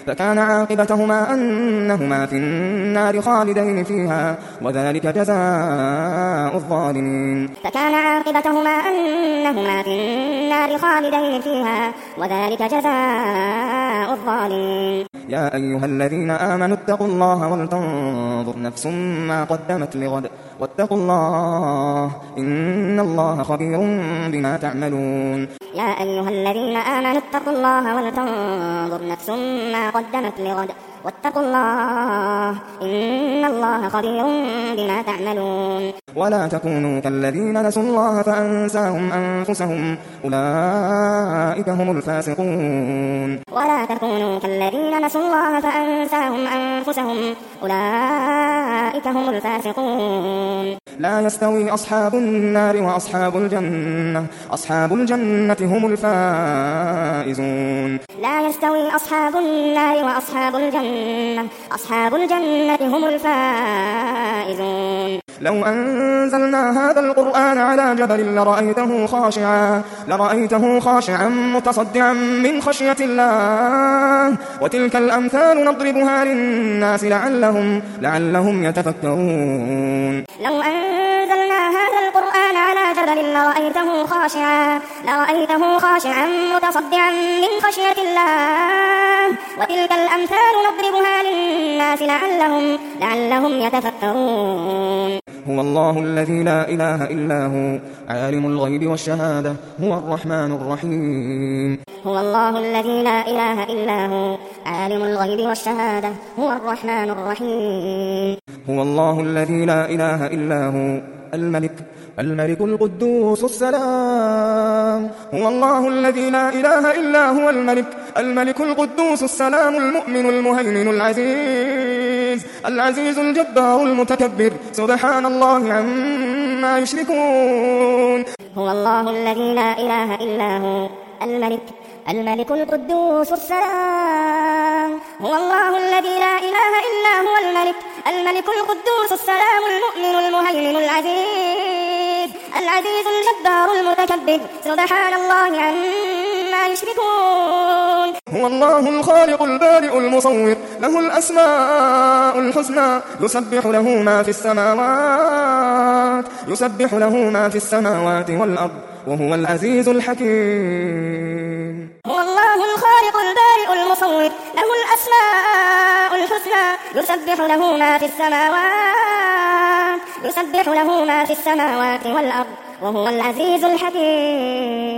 فكان عاقبتهما أنهما في النار خالدين فيها وذلك جزاء الظالمين. فكان عاقبتهما أنهما في النار خالدين فيها وذلك جزاء الظالمين. يا أيها الذين آمنوا اتقوا الله ولتنظر نفس ما قدمت لغد واتقوا الله إن الله خبير بما تعملون. يا أيها الذين آمنوا اتقوا الله ولتنظر نفس ما قدمت لغد واتقوا الله إن الله خبير بما تعملون. ولا تكونوا كالذين نسوا الله فأنساهم أنفسهم أولئك هم الفاسقون. ولا تكونوا كالذين نسوا الله فأنساهم أنفسهم أولئك هم الفاسقون. لا يستوي أصحاب النار وأصحاب الجنة أصحاب الجنة هم الفائزون. لا يستوي أصحاب النار وأصحاب الجنة أصحاب الجنة هم الفائزون. لو أنزلنا هذا القرآن على جبل لرأيته خاشعا متصدعا من خشية الله وتلك الأمثال نضربها للناس لعلهم يتفكرون. لو أنزلنا هذا القرآن على جبل لرأيته خاشعا متصدعا من خشية الله وتلك الأمثال نضربها للناس لعلهم يتفكرون. هو الله الذي لا إله إلا هو عالم الغيب والشهادة هو الرحمن الرحيم. هو الله الذي لا إله إلا هو عالم الغيب والشهادة هو الرحمن الرحيم. هو الله الذي لا إله إلا هو الملك القدوس السلام. هو الله الذي لا إله إلا هو الملك القدوس السلام المؤمن المهيمن العزيز الجبار المتكبر سبحان الله عما يشركون. هو الله الذي لا إله إلا هو الملك القدوس السلام. هو الله الذي لا إله إلا هو الملك القدوس السلام المؤمن المهيمن العزيز الجبار المتكبر سبحان الله عما يشركون. هو الله الخالق البارئ المصور له الأسماء الحسنى يسبح له ما في السماوات والأرض وهو العزيز الحكيم. هو الله الخالق البارئ المصور له الأسماء الحسنى يسبح له ما في السماوات والأرض وهو العزيز الحكيم.